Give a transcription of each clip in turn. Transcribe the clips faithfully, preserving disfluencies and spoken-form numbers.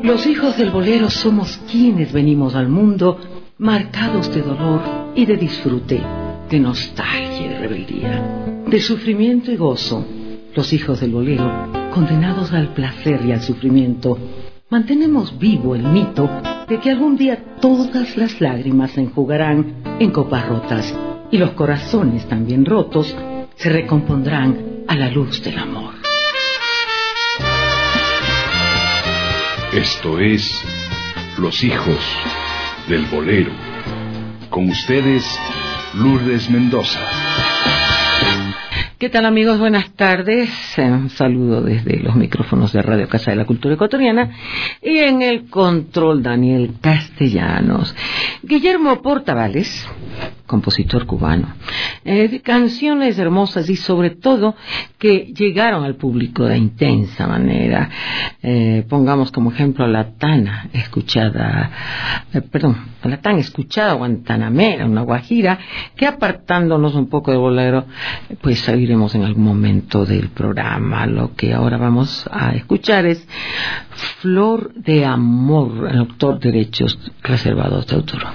Los hijos del bolero somos quienes venimos al mundo marcados de dolor y de disfrute, de nostalgia y de rebeldía, de sufrimiento y gozo. Los hijos del bolero, condenados al placer y al sufrimiento, mantenemos vivo el mito de que algún día todas las lágrimas se enjugarán en copas rotas y los corazones también rotos se recompondrán a la luz del amor. Esto es Los hijos del bolero. Con ustedes, Lourdes Mendoza. ¿Qué tal, amigos? Buenas tardes. Un saludo desde los micrófonos de Radio Casa de la Cultura Ecuatoriana y en el control Daniel Castellanos. Guillermo Portavales, compositor cubano, eh, canciones hermosas y sobre todo que llegaron al público de intensa manera. Eh, pongamos como ejemplo la Tana escuchada, eh, perdón, la tan escuchada Guantanamera, una guajira que, apartándonos un poco de bolero, pues oiremos en algún momento del programa. Lo que ahora vamos a escuchar es Flor de Amor, el autor, derechos reservados de autor.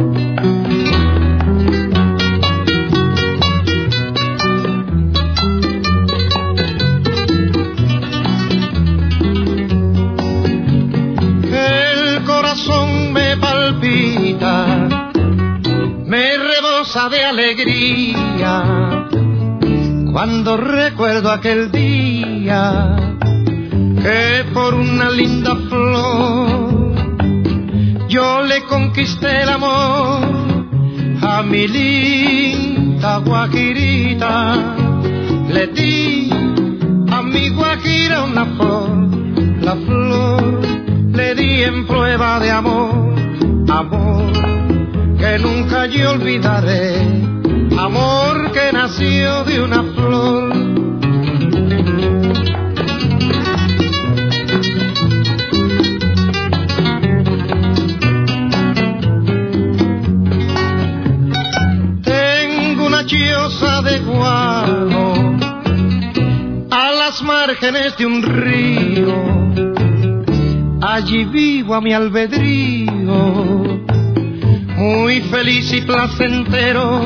El corazón me palpita, me rebosa de alegría cuando recuerdo aquel día que por una linda flor yo le conquisté el amor a mi linda guajirita. Le di a mi guajira una flor, la flor le di en prueba de amor, amor que nunca yo olvidaré, amor que nació de una flor. Tengo una choza de guano a las márgenes de un río, allí vivo a mi albedrío, muy feliz y placentero,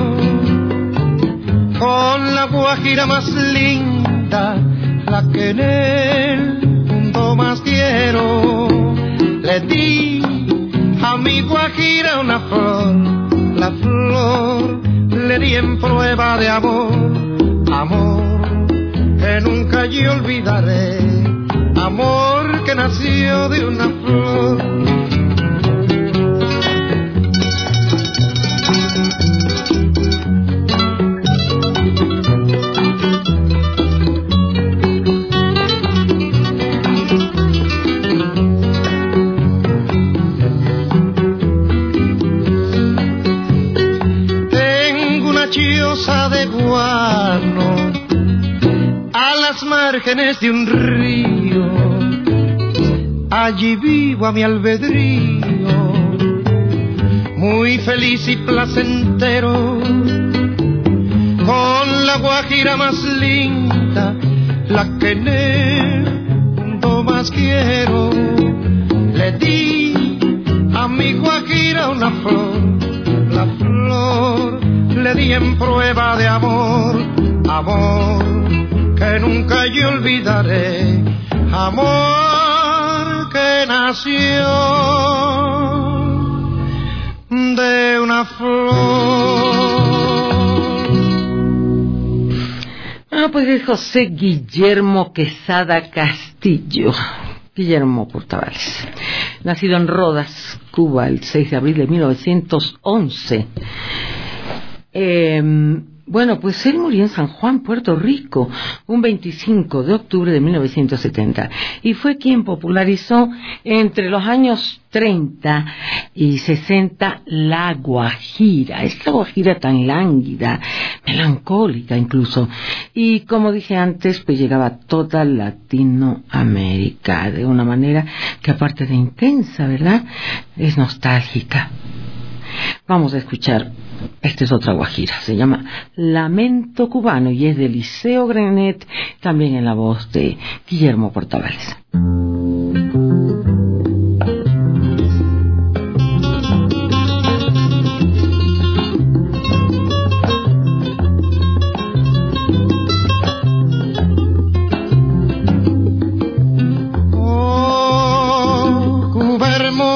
con la guajira más linda, la que en el mundo más quiero. Le di a mi guajira una flor, la flor le di en prueba de amor, amor que nunca yo olvidaré, amor que nació de una flor. De guano a las márgenes de un río, allí vivo a mi albedrío, muy feliz y placentero, con la guajira más linda, la que en el mundo más quiero. Le di a mi guajira una flor, la flor le di en prueba de amor, amor que nunca yo olvidaré, amor que nació de una flor. Ah, pues es José Guillermo Quesada Castillo, Guillermo Portavales, nacido en Rodas, Cuba, el seis de abril de mil novecientos once. Eh, bueno, pues él murió en San Juan, Puerto Rico, un veinticinco de octubre de mil novecientos setenta, y fue quien popularizó entre los años treinta y sesenta la guajira, esta guajira tan lánguida, melancólica incluso, y como dije antes, pues llegaba a toda Latinoamérica de una manera que, aparte de intensa, ¿verdad?, es nostálgica. Vamos a escuchar, esta es otra guajira, se llama Lamento Cubano y es de Liceo Grenet, también en la voz de Guillermo Portavales.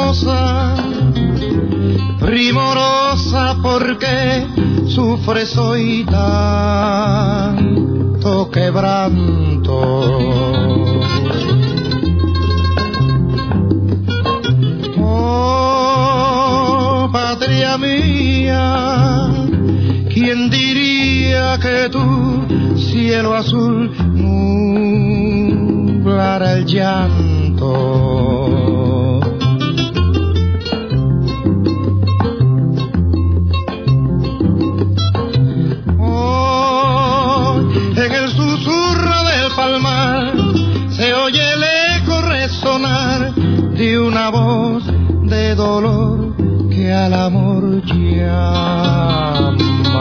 hermosa, primorosa, porque sufres hoy tanto quebranto. Oh, patria mía, ¿quién diría que tu cielo azul nublara el llanto? Oh, en el susurro del palmar se oye el eco resonar de una voz de dolor que al amor llama.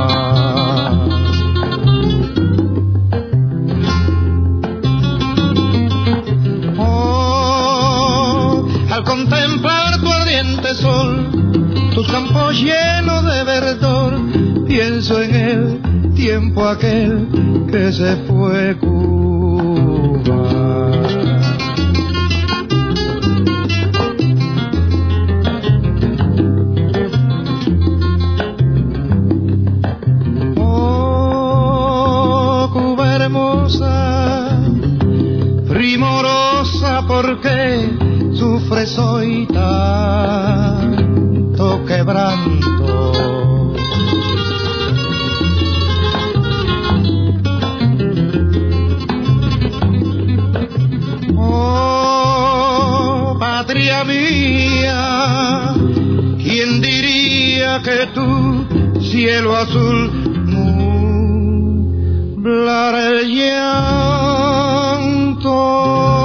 Oh, al contemplar tu ardiente sol, tus campos llenos de verdor, pienso en el tiempo aquel que se fue Cuba. Primorosa, porque sufres hoy tanto quebranto. Oh, patria mía, ¿quién diría que tu cielo azul nublara el llanto?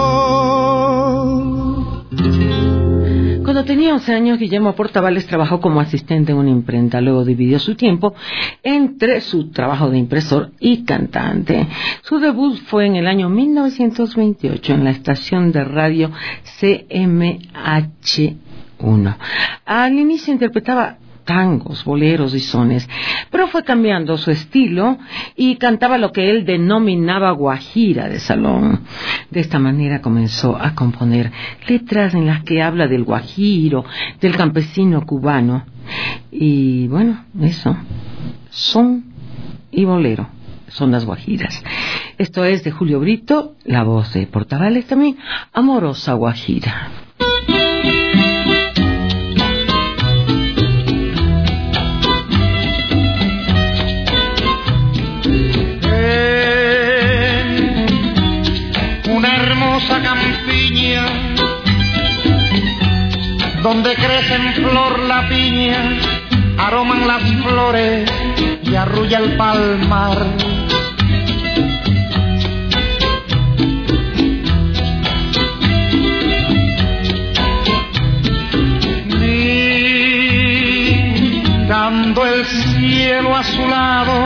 Cuando tenía once años, Guillermo Portavales trabajó como asistente en una imprenta. Luego dividió su tiempo entre su trabajo de impresor y cantante. Su debut fue en el año mil novecientos veintiocho en la estación de radio C M H uno. Al inicio interpretaba tangos, boleros y sones, pero fue cambiando su estilo y cantaba lo que él denominaba guajira de salón. De esta manera comenzó a componer letras en las que habla del guajiro, del campesino cubano, y bueno, eso, son y bolero, son las guajiras. Esto es de Julio Brito, la voz de Portavales también, Amorosa Guajira. Campiña, donde crece en flor la piña, aroman las flores y arrulla el palmar. Mirando el cielo azulado,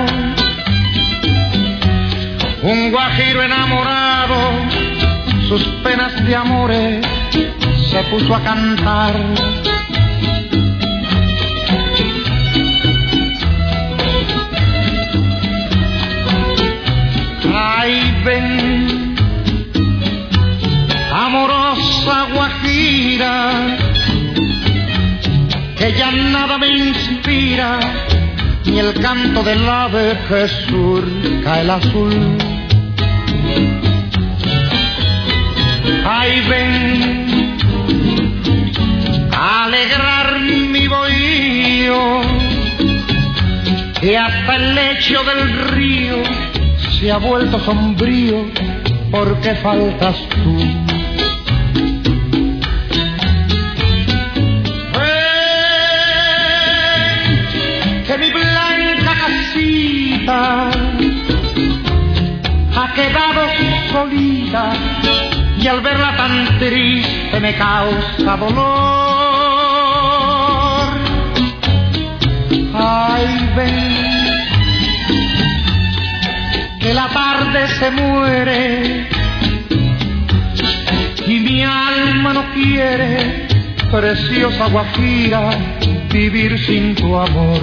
un guajiro enamorado sus penas de amores se puso a cantar. Ay, ven, amorosa guajira, que ya nada me inspira, ni el canto del ave que surca el azul. Ay, ven a alegrar mi bohío, que hasta el lecho del río se ha vuelto sombrío porque faltas tú. Ven, que mi blanca casita ha quedado solita, y al verla tan triste me causa dolor. Ay, ven, que la tarde se muere y mi alma no quiere, preciosa guajira, vivir sin tu amor.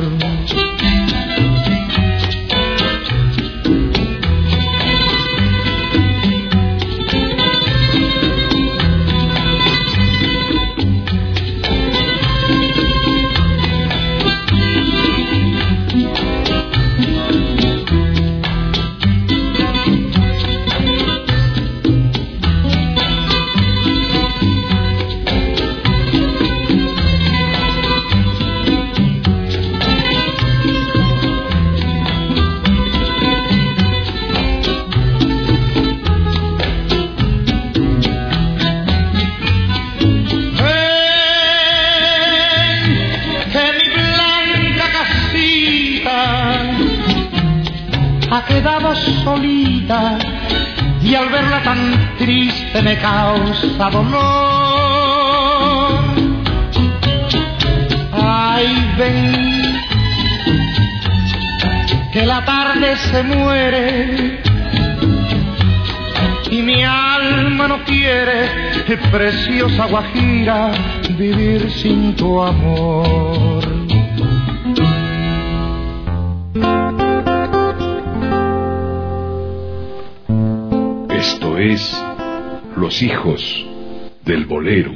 quedo solita y al verla tan triste me causa dolor. Ay, ven, que la tarde se muere y mi alma no quiere, preciosa Guajira, vivir sin tu amor. Esto es Los Hijos del Bolero.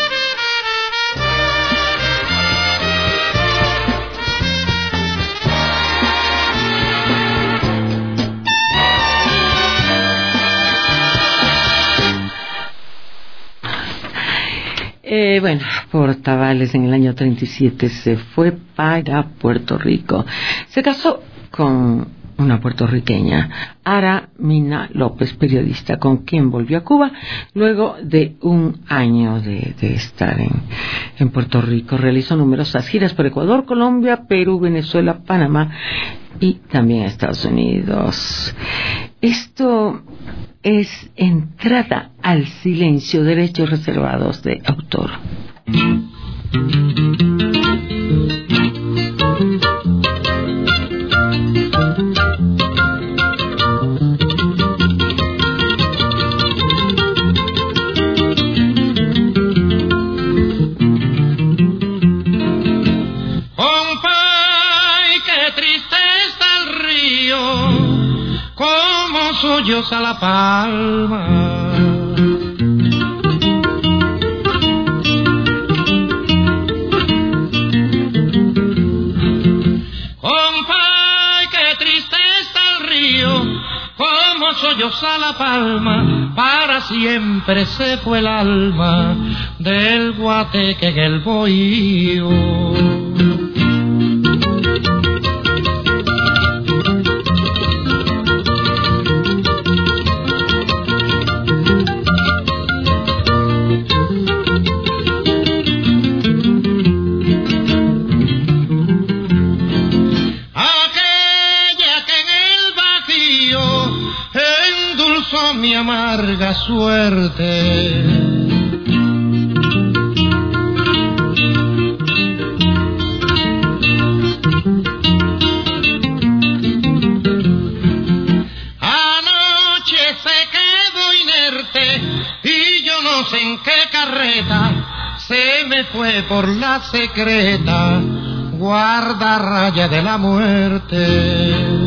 Eh, bueno, Portavales en el año treinta y siete se fue para Puerto Rico. Se casó con una puertorriqueña, Ara Mina López, periodista, con quien volvió a Cuba luego de un año de, de estar en, en Puerto Rico. Realizó numerosas giras por Ecuador, Colombia, Perú, Venezuela, Panamá y también a Estados Unidos. Esto es Entrada al Silencio, derechos reservados de autor. A la palma, compay, qué triste está el río, como solloza la palma, para siempre se fue el alma del guateque en el bohío. Amarga suerte. Anoche se quedó inerte y yo no sé en qué carreta se me fue por la secreta guardarraya de la muerte.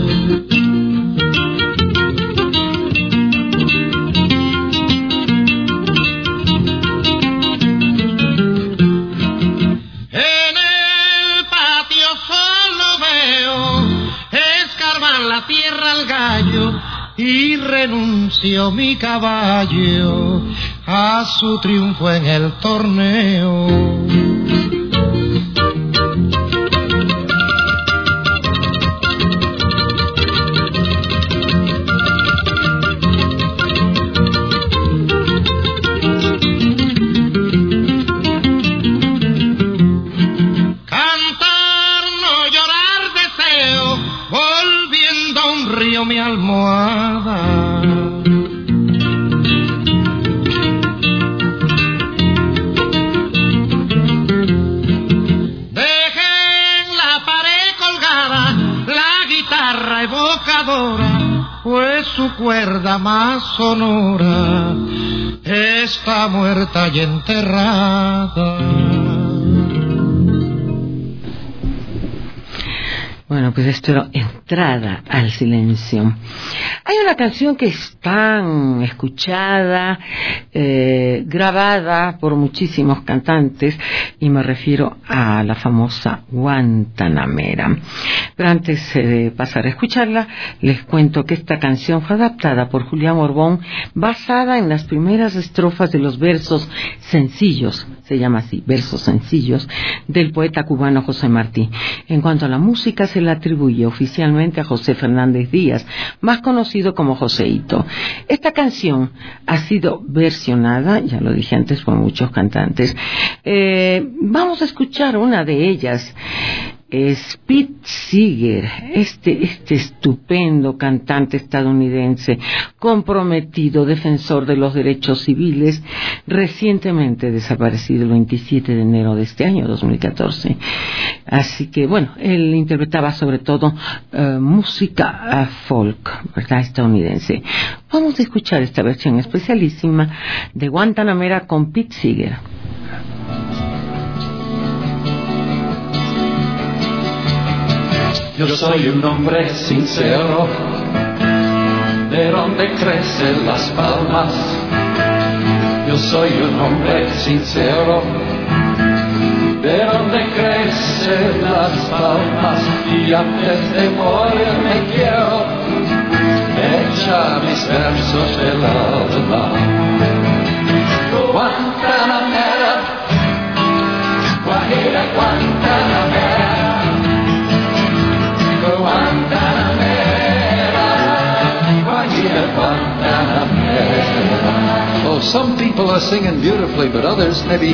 Y renunció mi caballo a su triunfo en el torneo. Cantar, no llorar deseo, volviendo a un río mi almohada. Dejé en la pared colgada la guitarra evocadora, pues su cuerda más sonora está muerta y enterrada. Bueno, pues esto era Entrada al Silencio. Hay una canción que es tan escuchada, eh, grabada por muchísimos cantantes, y me refiero a la famosa Guantanamera. Pero antes de pasar a escucharla, les cuento que esta canción fue adaptada por Julián Orbón, basada en las primeras estrofas de los versos sencillos, se llama así, versos sencillos, del poeta cubano José Martí. En cuanto a la música, se la atribuye oficialmente a José Fernández Díaz, más conocido como Joséito. Esta canción ha sido versionada, ya lo dije antes, por muchos cantantes. Eh, vamos a escuchar una de ellas. es Pete Seeger, este, este estupendo cantante estadounidense, comprometido, defensor de los derechos civiles, recientemente desaparecido el veintisiete de enero de este año, dos mil catorce. Así que, bueno, él interpretaba sobre todo uh, música uh, folk, ¿verdad?, estadounidense. Vamos a escuchar esta versión especialísima de Guantanamera con Pete Seeger. Yo soy un hombre sincero, de donde crecen las palmas. Yo soy un hombre sincero, de donde crecen las palmas. Y antes de morir me quiero echar mis versos del alma. Guantanamera, Guajira, Guantanamera. Oh, some people are singing beautifully, but others maybe.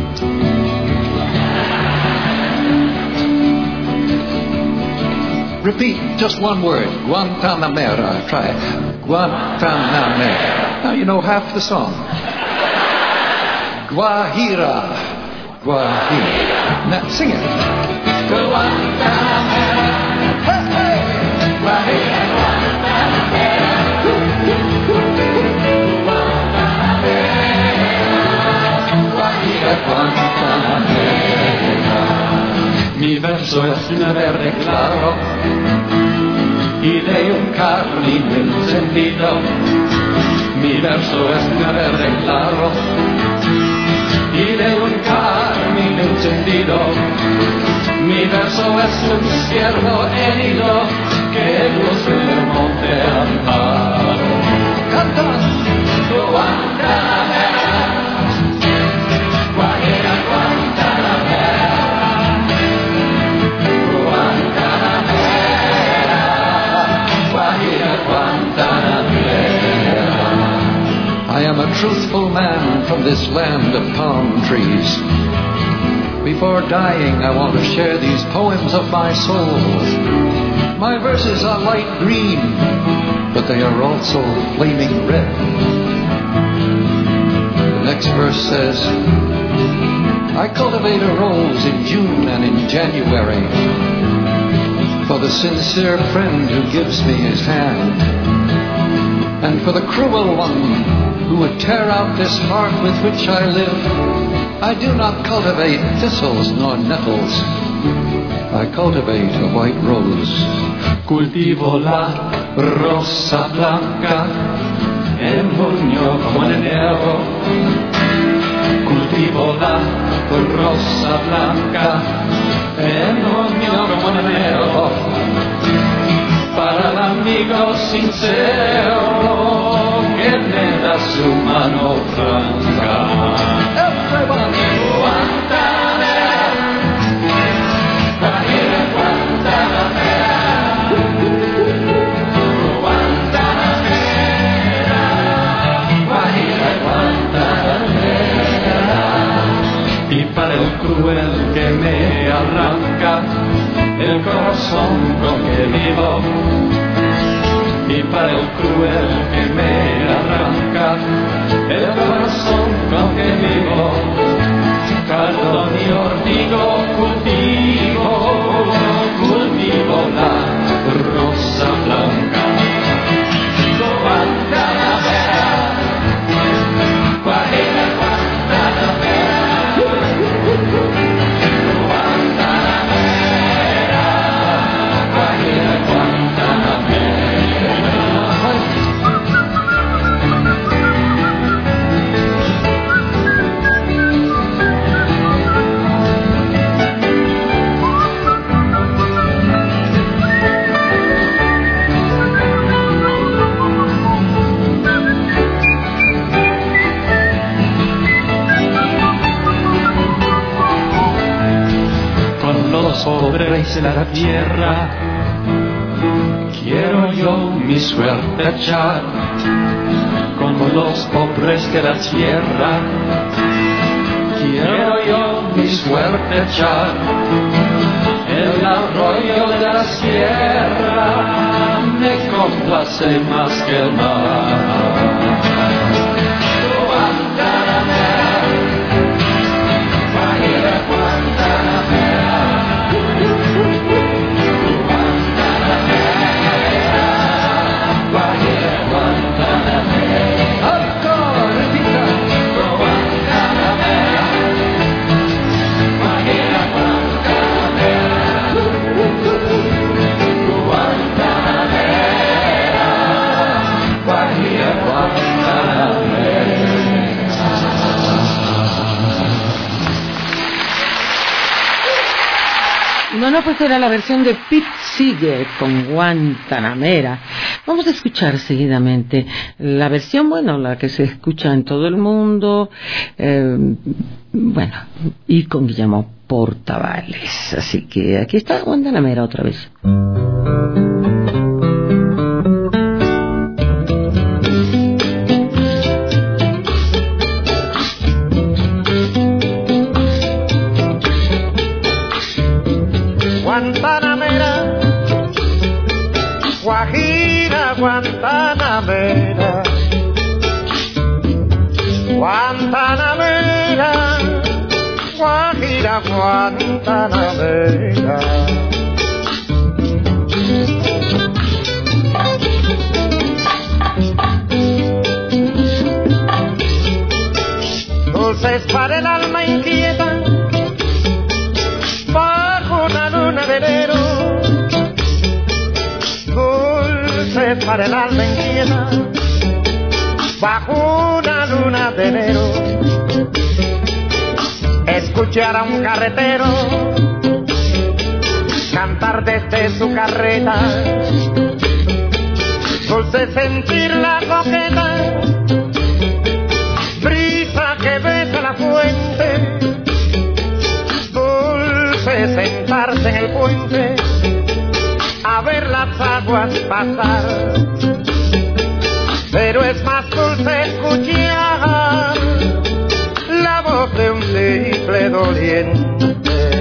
Repeat just one word. Guantanamera. Try it. Guantanamera. Now you know half the song. Guajira. Guajira. Now sing it. Guantanamera. Hey, hey. Guajira, Guantanamera. Guajira, Guantanamera. Mi verso es un verde claro y de un carmín encendido. Mi verso es un verde claro y de un carmín encendido. Mi verso es un ciervo herido que luce del monte Amparo. Cantan Guantanamera, Guajira, Guantanamera, Guantanamera, Guajira, Guantanamera. I am a truthful man from this land of palm trees. Before dying, I want to share these poems of my soul. My verses are light green, but they are also flaming red. The next verse says, I cultivate a rose in June and in January for the sincere friend who gives me his hand, and for the cruel one who would tear out this heart with which I live. I do not cultivate thistles nor nettles. I cultivate a white rose. Cultivo la rosa blanca en junio como en enero. Cultivo la rosa blanca en junio como en enero. Para el amigo sincero que me da su mano franca. Everybody, Guantanamera, Guajira, Guantanamera, Guantanamera, Guajira, Guantanamera. Y para el cruel que me arranca el corazón con que vivo, y para el cruel que me arranca el corazón con que vivo, cardón y ortigo cultivo, cultivo la rosa blanca. Guantanamera, Guajira, Guantanamera, Guantanamera, Guajira, Guantanamera. Sobre la tierra quiero yo mi suerte echar, como los pobres de la tierra quiero yo mi suerte echar. El arroyo de la sierra me complace más que el mar. Guantanamera, Guajira, Guantanamera, Guantanamera, Guajira, Guantanamera. ¡Alcohol, repita! Guantanamera, Guajira, Guantanamera, Guantanamera, Guajira, Guantanamera. No, no, pues era la versión de Pete Seeger con Guantanamera. Vamos a escuchar seguidamente la versión, bueno, la que se escucha en todo el mundo, eh, bueno, y con Guillermo Portavales. Así que aquí está Guantanamera otra vez. Guantanamera, Guajira, Guantanamera, Guantanamera, Guajira, Guantanamera. Dulces para el alma inquieta, bajo una luna de enero, dulces para el alma inquieta, bajo una luna de enero, escuchar a un carretero cantar desde su carreta, dulce sentir la coqueta brisa que besa la fuente, sentarse en el puente a ver las aguas pasar, pero es más dulce escuchar la voz de un simple doliente.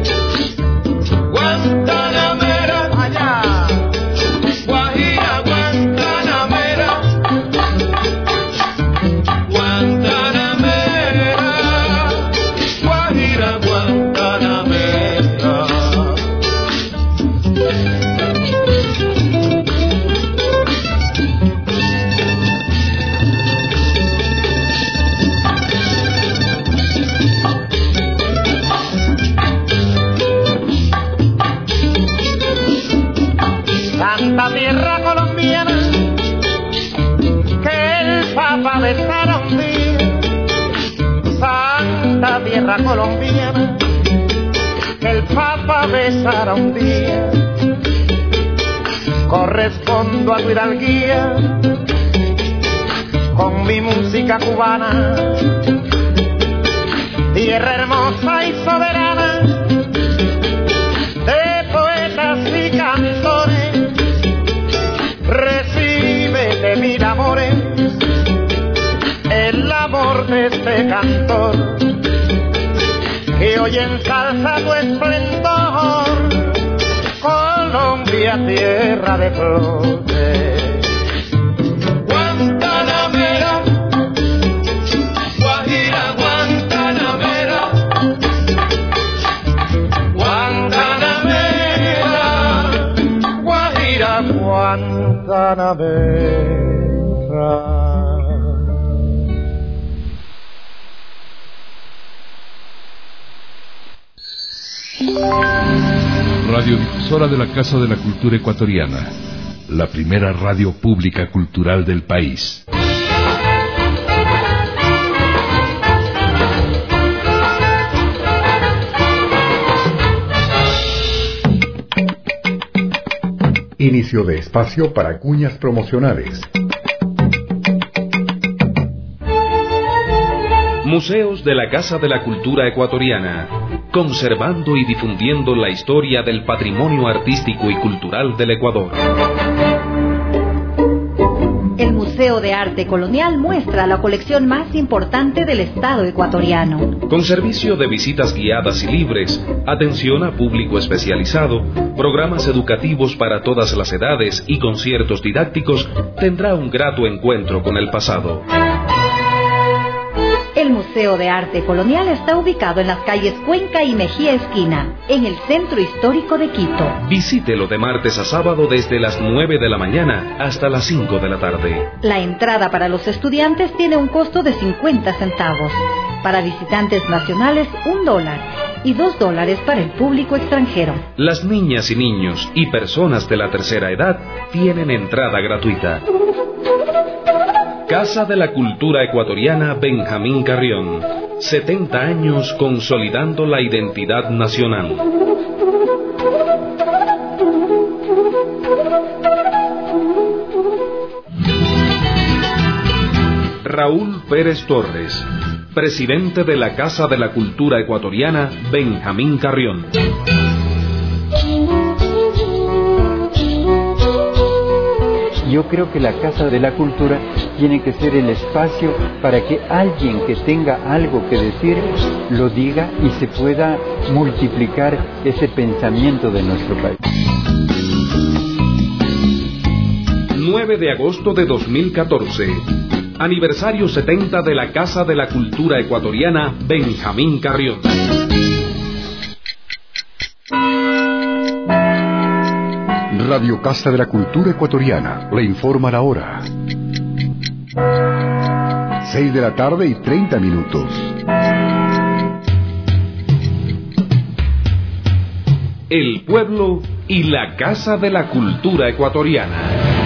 Guantanamera, allá, Guajira, Guantanamera, Guantanamera, Guajira, Guantanamera. Santa tierra colombiana, que el Papa besara un día. Santa tierra colombiana, que el Papa besara un día. Correspondo a tu hidalguía con mi música cubana, tierra hermosa y soberana de poetas y cantores. Recibe de mil amores el amor de este cantor, que hoy ensalza tu esplendor, Colombia, tierra de flores. Guantanamera, Guajira, Guantanamera, Guantanamera, Guajira, Guantanamera. Radiodifusora de la Casa de la Cultura Ecuatoriana, la primera radio pública cultural del país. Inicio de espacio para cuñas promocionales. Museos de la Casa de la Cultura Ecuatoriana, conservando y difundiendo la historia del patrimonio artístico y cultural del Ecuador. El Museo de Arte Colonial muestra la colección más importante del Estado ecuatoriano. Con servicio de visitas guiadas y libres, atención a público especializado, programas educativos para todas las edades y conciertos didácticos, tendrá un grato encuentro con el pasado. El Museo de Arte Colonial está ubicado en las calles Cuenca y Mejía Esquina, en el centro histórico de Quito. Visítelo de martes a sábado desde las nueve de la mañana hasta las cinco de la tarde. La entrada para los estudiantes tiene un costo de cincuenta centavos. Para visitantes nacionales, un dólar. Y dos dólares para el público extranjero. Las niñas y niños y personas de la tercera edad tienen entrada gratuita. Casa de la Cultura Ecuatoriana Benjamín Carrión. setenta años consolidando la identidad nacional. Raúl Pérez Torres, presidente de la Casa de la Cultura Ecuatoriana Benjamín Carrión. Yo creo que la Casa de la Cultura tiene que ser el espacio para que alguien que tenga algo que decir lo diga y se pueda multiplicar ese pensamiento de nuestro país. nueve de agosto de dos mil catorce. Aniversario setenta de la Casa de la Cultura Ecuatoriana Benjamín Carrión. Radio Casa de la Cultura Ecuatoriana le informa la hora. Seis de la tarde y treinta minutos. El pueblo y la Casa de la Cultura Ecuatoriana.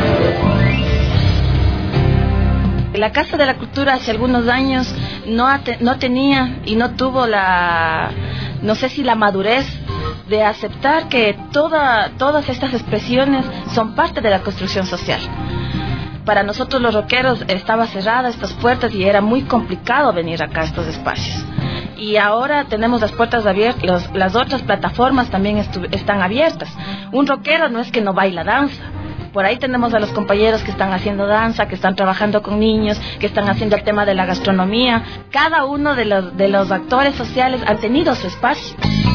La Casa de la Cultura hace algunos años no, no tenía y no tuvo la, no sé si la madurez de aceptar que toda, todas estas expresiones son parte de la construcción social. Para nosotros los rockeros estaba cerrada estas puertas y era muy complicado venir acá a estos espacios. Y ahora tenemos las puertas abiertas, los, las otras plataformas también están abiertas. Un rockero no es que no baila danza. Por ahí tenemos a los compañeros que están haciendo danza, que están trabajando con niños, que están haciendo el tema de la gastronomía. Cada uno de los, de los actores sociales han tenido su espacio.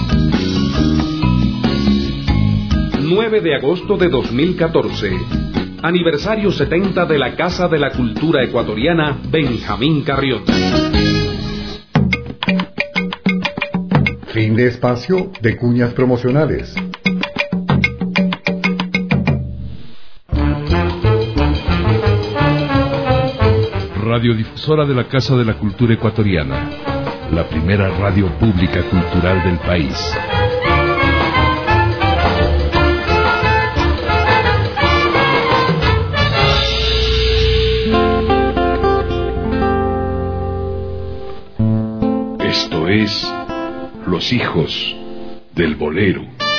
nueve de agosto de dos mil catorce. Aniversario setenta de la Casa de la Cultura Ecuatoriana Benjamín Carrión. Fin de espacio de cuñas promocionales. Radiodifusora de la Casa de la Cultura Ecuatoriana, la primera radio pública cultural del país. Esto es Los Hijos del Bolero.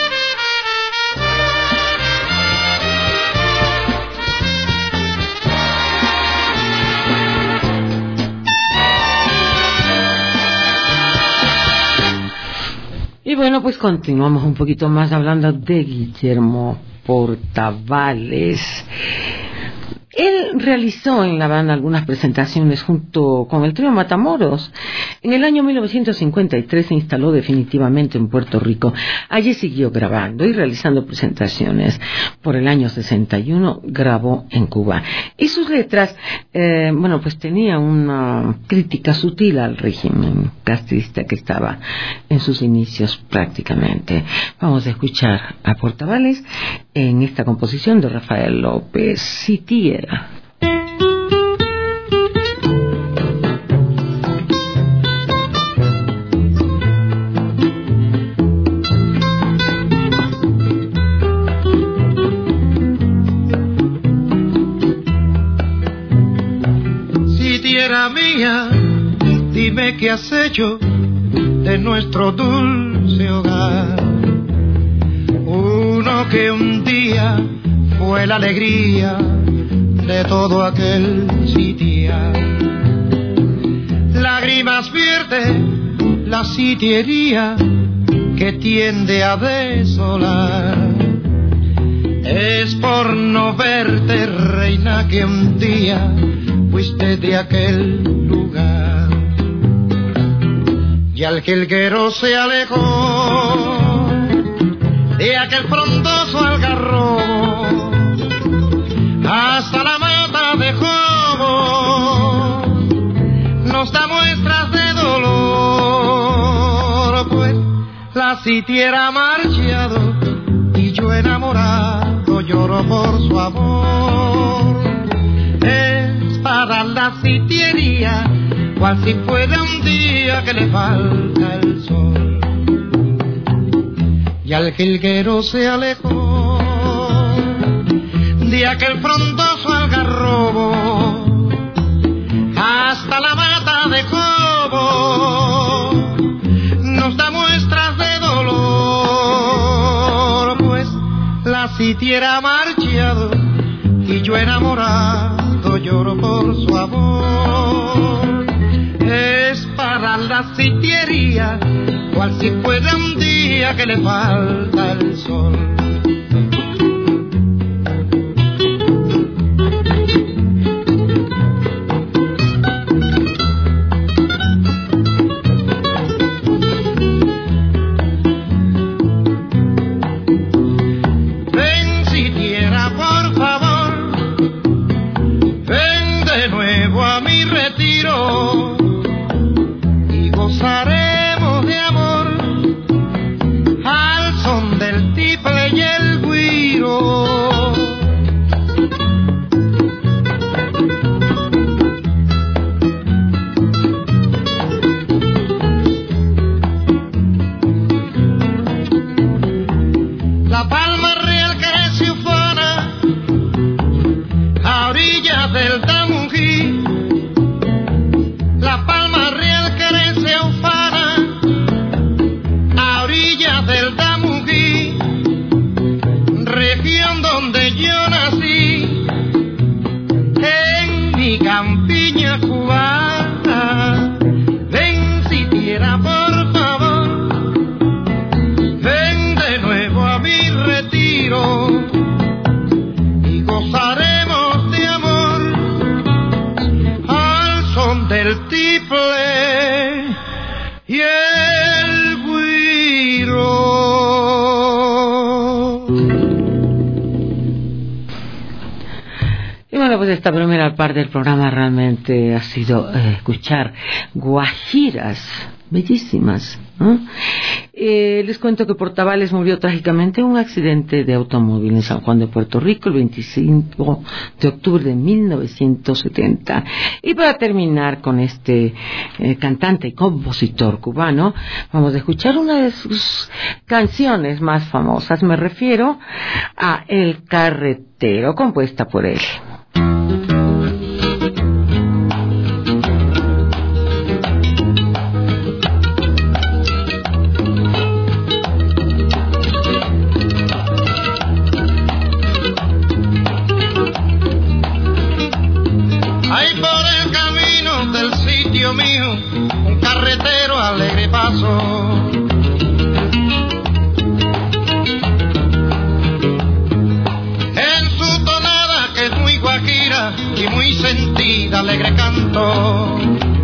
Y bueno, pues continuamos un poquito más hablando de Guillermo Portavales. Él realizó en La Habana algunas presentaciones junto con el trío Matamoros. En el año mil novecientos cincuenta y tres se instaló definitivamente en Puerto Rico. Allí siguió grabando y realizando presentaciones. Por el año sesenta y uno grabó en Cuba. Y sus letras, eh, bueno, pues tenía una crítica sutil al régimen castrista que estaba en sus inicios prácticamente. Vamos a escuchar a Portavales en esta composición de Rafael López Sitiera. Si tierra mía, dime qué has hecho de nuestro dulce hogar. Uno que un día fue la alegría de todo aquel sitial. Lágrimas vierte la sitiería que tiende a desolar Es por no verte, reina, que un día fuiste de aquel lugar. Y al jilguero se alejó de aquel frondoso algarrobo hasta la mata de Jobo. Nos da muestras de dolor, pues la sitiera ha marchado y yo enamorado lloro por su amor. Es para la sitiería, cual si fuera un día que le falta el sol. Y al jilguero se alejó de aquel frondoso algarrobo hasta la mata de Jobo. Nos da muestras de dolor, pues la sitiera ha marchado y yo enamorado lloro por su amor. Es para la sitiería, cual si fuera un día que le falta el sol. Esta primera parte del programa realmente ha sido eh, escuchar guajiras bellísimas, ¿no? Eh, les cuento que Portavales murió trágicamente en un accidente de automóvil en San Juan de Puerto Rico el veinticinco de octubre de mil novecientos setenta. Y para terminar con este eh, cantante y compositor cubano, vamos a escuchar una de sus canciones más famosas. Me refiero a El Carretero, compuesta por él. Alegre canto.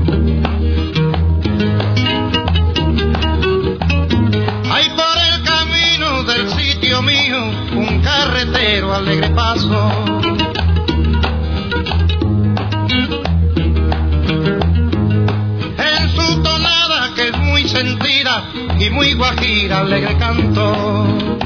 Hay por el camino del sitio mío un carretero alegre paso. En su tonada que es muy sentida y muy guajira, alegre canto.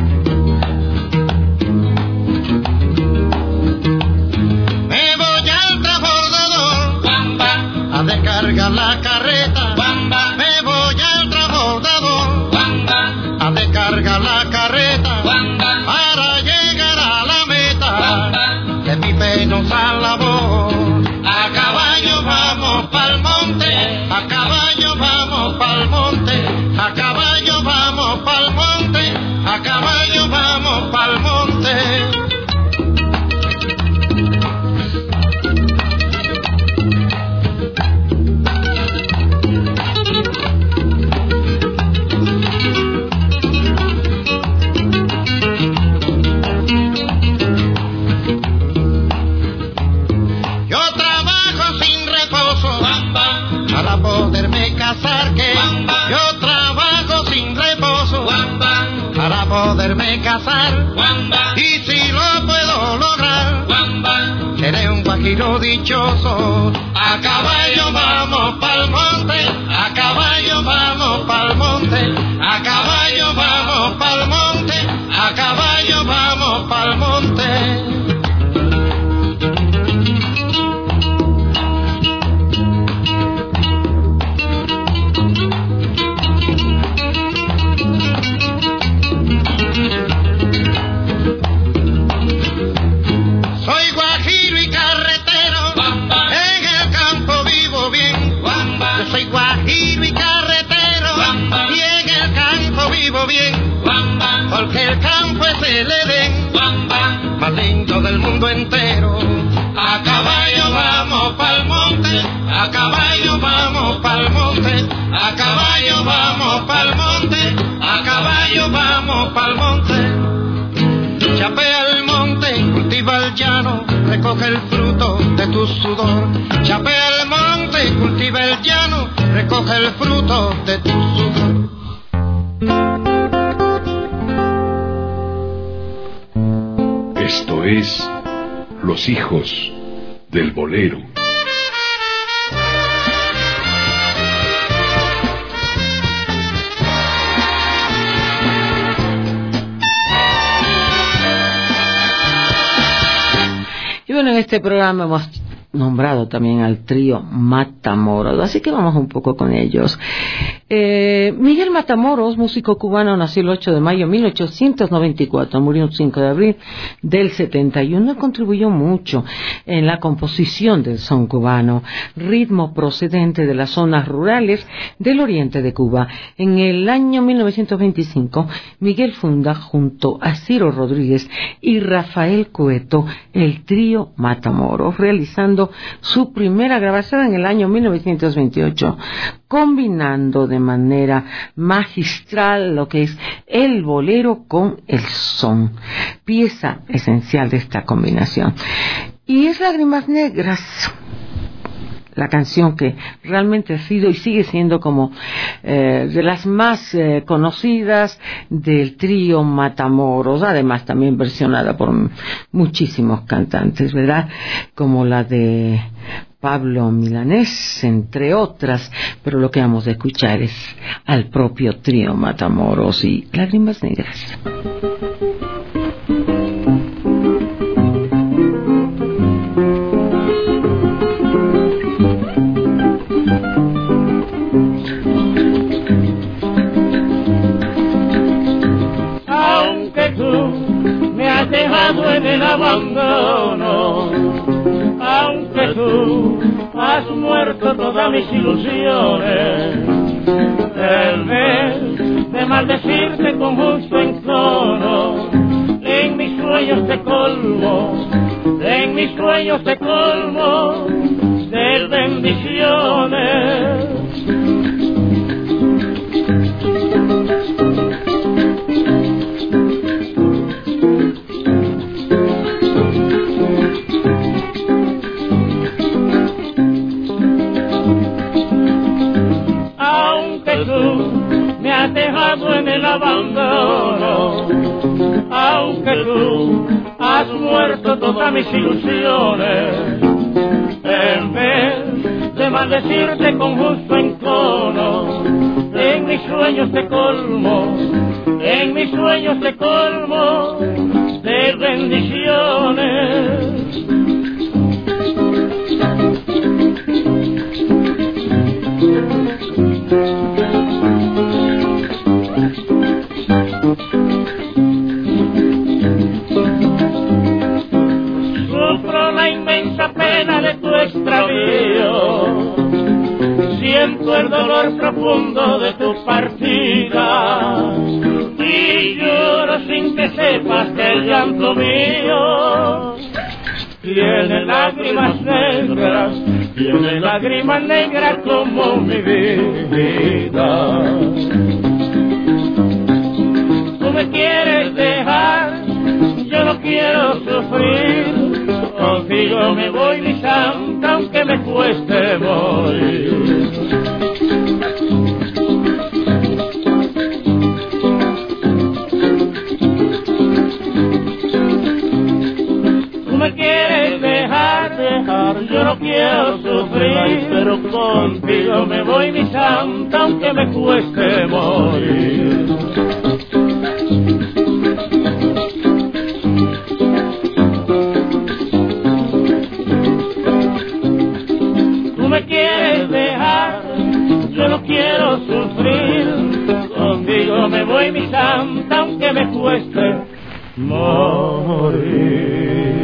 Descarga la carreta, bamba. Me voy al transbordador, bamba. A descargar la carreta, bamba. Para llegar a la meta, bamba. De mi penosa labor. A caballo vamos pa'l monte, a caballo vamos pa'l monte, a caballo vamos pa'l monte, a caballo vamos pa'l monte. poderme casar. Guamba. Y si lo puedo lograr, Guamba, seré un guajiro dichoso. A caballo vamos pa'l monte, a caballo vamos pa'l monte, a caballo vamos pa'l monte, a caballo vamos pa'l monte. Soy guajiro y carretero, Guamba, y en el campo vivo bien, Guamba, porque el campo es el Edén, Guamba, más lindo del mundo entero. A caballo vamos pa'l monte, a caballo vamos pa'l monte, a caballo vamos pa'l monte, a caballo vamos pa'l monte. Chapea el monte, cultiva el llano, recoge el fruto de tu sudor. Chapea el monte, cultiva el llano, recoge el fruto de tu sudor. Esto es Los Hijos del Bolero. Y bueno, en este programa hemos nombrado también al trío Matamoros, así que vamos un poco con ellos. Eh, Miguel Matamoros, músico cubano, nació el ocho de mayo de mil ochocientos noventa y cuatro, murió el cinco de abril del setenta y uno, contribuyó mucho en la composición del son cubano, ritmo procedente de las zonas rurales del oriente de Cuba. En el año mil novecientos veinticinco, Miguel funda junto a Ciro Rodríguez y Rafael Cueto el trío Matamoros, realizando su primera grabación en el año mil novecientos veintiocho, combinando de manera magistral lo que es el bolero con el son, pieza esencial de esta combinación. Y es Lágrimas Negras, la canción que realmente ha sido y sigue siendo como eh, de las más eh, conocidas del trío Matamoros, además también versionada por muchísimos cantantes, ¿verdad? Como la de Pablo Milanés, entre otras, pero lo que vamos a escuchar es al propio trío Matamoros y Lágrimas Negras. Aunque tú me has dejado en el abandono, aunque tú has muerto todas mis ilusiones, en vez de maldecirte con justo encono, en mis sueños te colmo, en mis sueños te colmo de bendiciones. Dejado en el abandono, aunque tú has muerto todas mis ilusiones, en vez de maldecirte con justo encono, en mis sueños te colmo, en mis sueños te colmo de bendiciones. Sufro la inmensa pena de tu extravío, siento el dolor profundo de tu partida, y lloro sin que sepas que el llanto mío tiene lágrimas negras, tiene lágrimas negras como mi vida. Tú me quieres dejar, yo no quiero sufrir, contigo me voy mi santa aunque me cueste morir. quiero, contigo me voy mi santa, aunque me cueste morir. Tú me quieres dejar, yo no quiero sufrir, contigo me voy mi santa, aunque me cueste morir.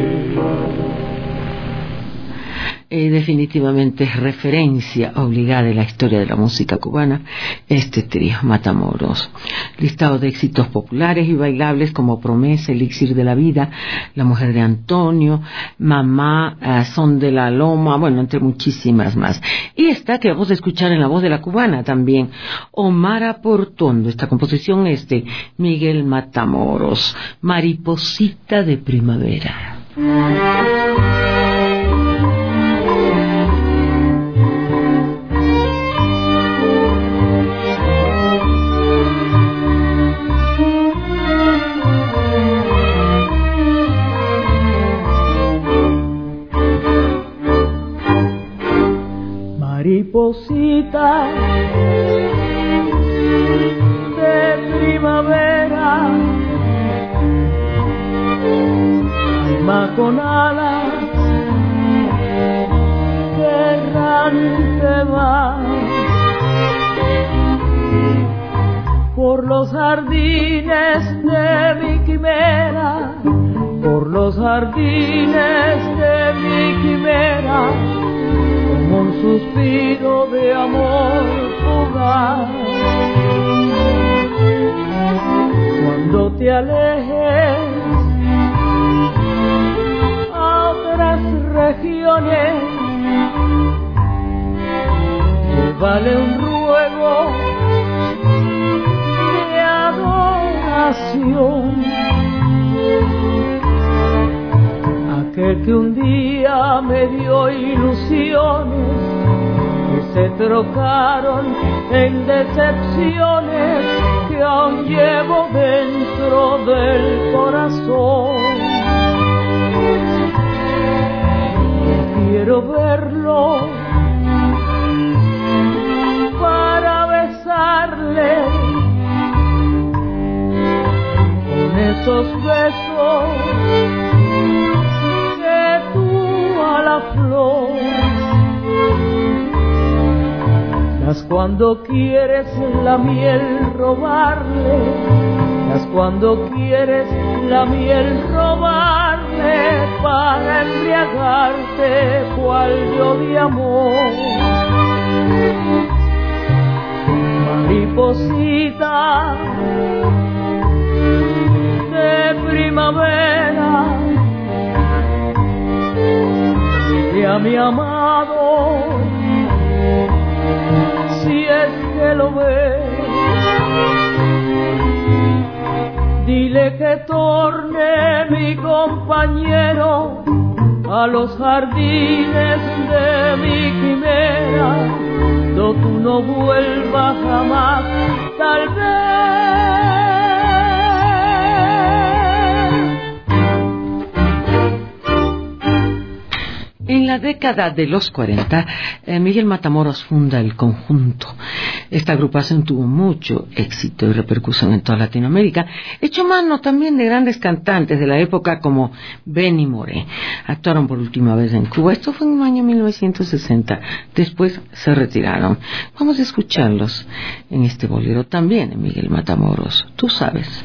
Eh, definitivamente es referencia obligada en la historia de la música cubana este trío Matamoros. Listado de éxitos populares y bailables como Promesa, Elixir de la Vida, La Mujer de Antonio, Mamá, uh, Son de la Loma, bueno, entre muchísimas más. Y esta que vamos a escuchar en la voz de la cubana también, Omar Aportondo. Esta composición es de Miguel Matamoros, Mariposita de Primavera. Mariposita de primavera, alma con alas, errante va por los jardines de mi quimera, por los jardines de mi quimera, como un suspiro de amor fugaz. Cuando te alejes a otras regiones, te vale un ruego de adoración. Aquel que un día me dio ilusiones que se trocaron en decepciones que aún llevo dentro del corazón. Quiero verlo para besarle con esos besos a la flor. Das cuando quieres la miel robarle, das cuando quieres la miel robarle, para embriagarte cual yo de amor. Mariposita de primavera, y a mi amado, si es que lo ve, dile que torne mi compañero a los jardines de mi quimera, do tú no vuelvas jamás, tal vez. En la década de los cuarenta, eh, Miguel Matamoros funda el Conjunto. Esta agrupación tuvo mucho éxito y repercusión en toda Latinoamérica, hecho mano también de grandes cantantes de la época como Benny Moré. Actuaron por última vez en Cuba, esto fue en el año mil novecientos sesenta, después se retiraron. Vamos a escucharlos en este bolero también de Miguel Matamoros, Tú sabes.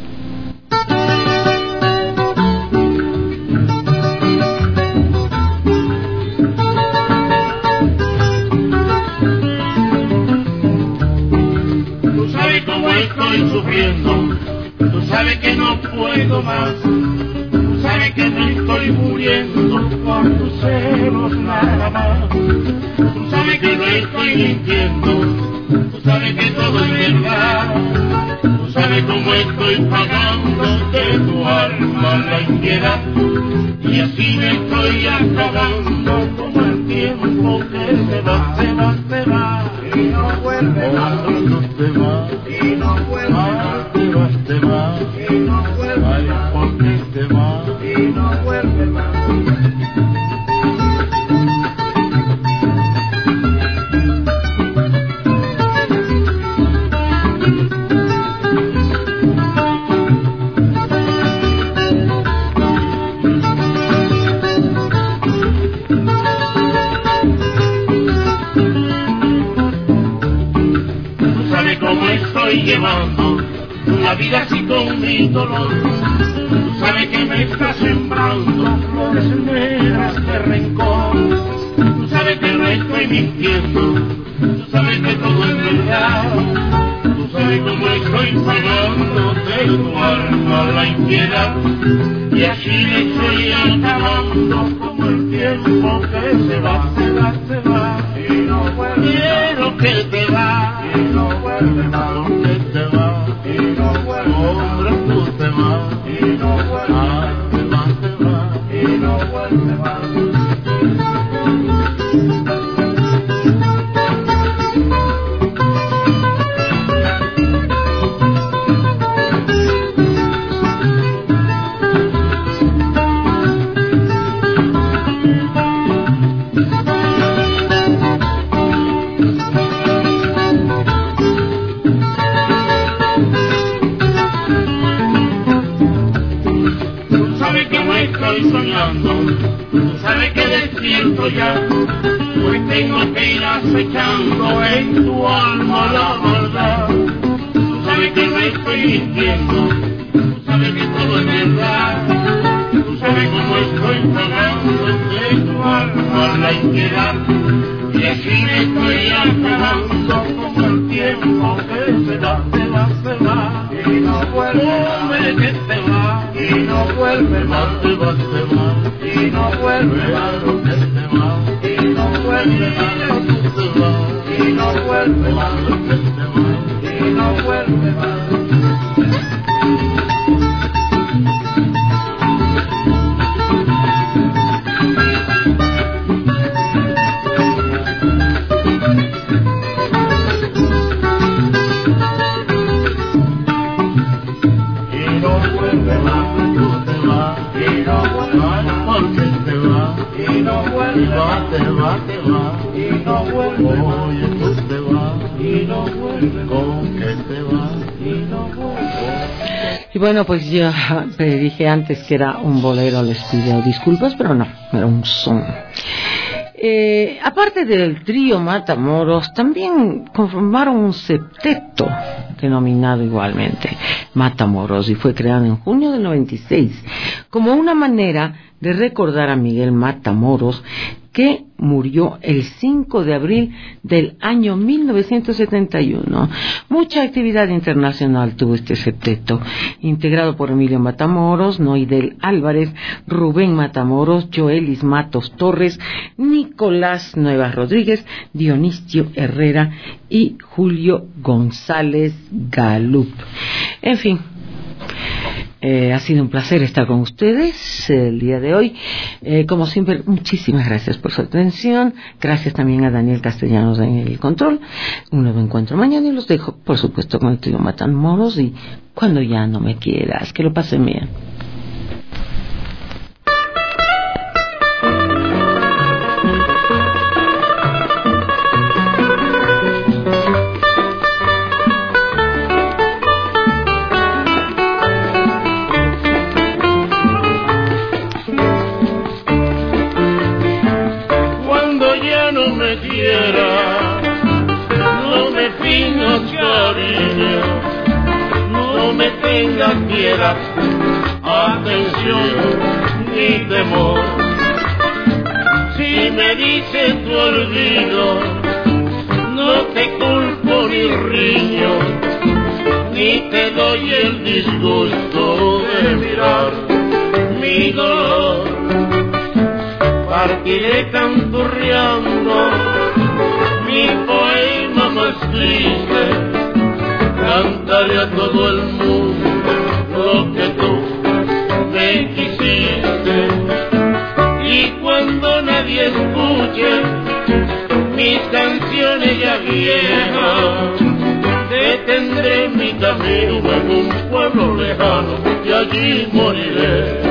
Estoy sufriendo, tú sabes que no puedo más, tú sabes que me estoy muriendo por tus celos nada más, tú sabes que no estoy mintiendo, tú sabes que todo es verdad, tú sabes cómo estoy pagando de tu alma la inquiedad, y así me estoy acabando como el tiempo que se va, se va, se va, y no vuelve más, no se va. Y no vuelve más, te vas, te vas, y no vuelve más, porque te vas, y no vuelve más. estoy llevando una vida así con mi dolor. Tú sabes que me está sembrando flores negras de rencor. Tú sabes que no estoy mintiendo, tú sabes que todo es verdad. Tú sabes cómo estoy pagando de tu alma la impiedad. Y así le estoy acabando como el tiempo que se va, se va, se va. Y no vuelve, quiero que te va, y no vuelve más, que te va, y no vuelve, hombre tú te vas, y no vuelve más, te va, te va, y no vuelve más. Estoy soñando, tú sabes que despierto ya, pues tengo que ir acechando en tu alma la maldad. Tú sabes que no estoy mintiendo, tú sabes que todo es verdad. Tú sabes cómo estoy pagando de tu alma la impiedad. Y así me estoy acabando como el tiempo que se va, se va, se va. Y no vuelve, hombre, que te va, y no vuelve más, te va, te va, y no vuelve más, que te va, y no vuelve más, que te va, y no vuelve más, que te va, y no vuelve más. Te va, te va, te va, y no vuelve. Oye, tú te vas, y no vuelve. Con que te va, y no vuelve. Y bueno, pues ya te dije antes que era un bolero, les pido disculpas, pero no, era un son. Eh, aparte del trío Matamoros, también conformaron un septeto denominado igualmente Matamoros y fue creado en junio del noventa y seis como una manera de recordar a Miguel Matamoros, que murió el cinco de abril del año mil novecientos setenta y uno. Mucha actividad internacional tuvo este septeto, integrado por Emilio Matamoros, Noidel Álvarez, Rubén Matamoros, Joelis Matos Torres, Nicolás Nuevas Rodríguez, Dionisio Herrera y Julio González Galup. En fin, Eh, ha sido un placer estar con ustedes eh, el día de hoy. Eh, como siempre, muchísimas gracias por su atención. Gracias también a Daniel Castellanos en el control. Un nuevo encuentro mañana y los dejo, por supuesto, con el trío Matamoros y Cuando ya no me quieras. Que lo pasen bien. Piedad, atención ni temor. Si me dices tu olvido, no te culpo ni riño, ni te doy el disgusto de mirar mi dolor. Partiré canturreando mi poema más triste, cantaré a todo el mundo lo que tú me quisiste, y cuando nadie escuche mis canciones ya viejas, detendré mi camino en un pueblo lejano y allí moriré.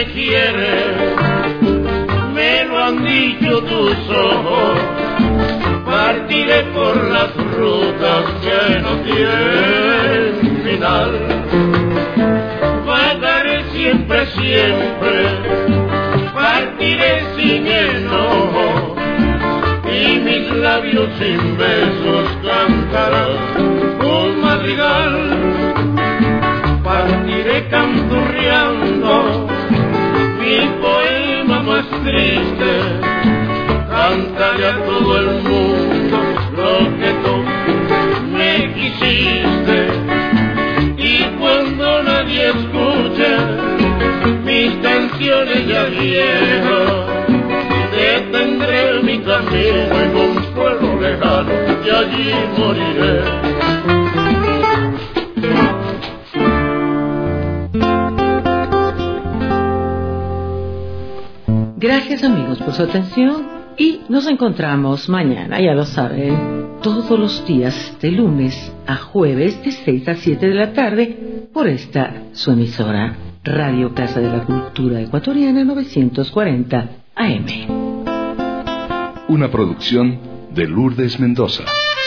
me quieres, me lo han dicho tus ojos. Partiré por las rutas que no tienen final. Vagaré siempre, siempre, partiré sin enojo, y mis labios sin besos cantarán un madrigal. Partiré canturreando mi poema más triste, cantaré a todo el mundo lo que tú me quisiste, y cuando nadie escuche mis canciones ya viejas, detendré mi camino en un pueblo lejano y allí moriré. Gracias amigos por su atención y nos encontramos mañana, ya lo saben, todos los días de lunes a jueves de seis a siete de la tarde por esta su emisora Radio Casa de la Cultura Ecuatoriana novecientos cuarenta A M. Una producción de Lourdes Mendoza.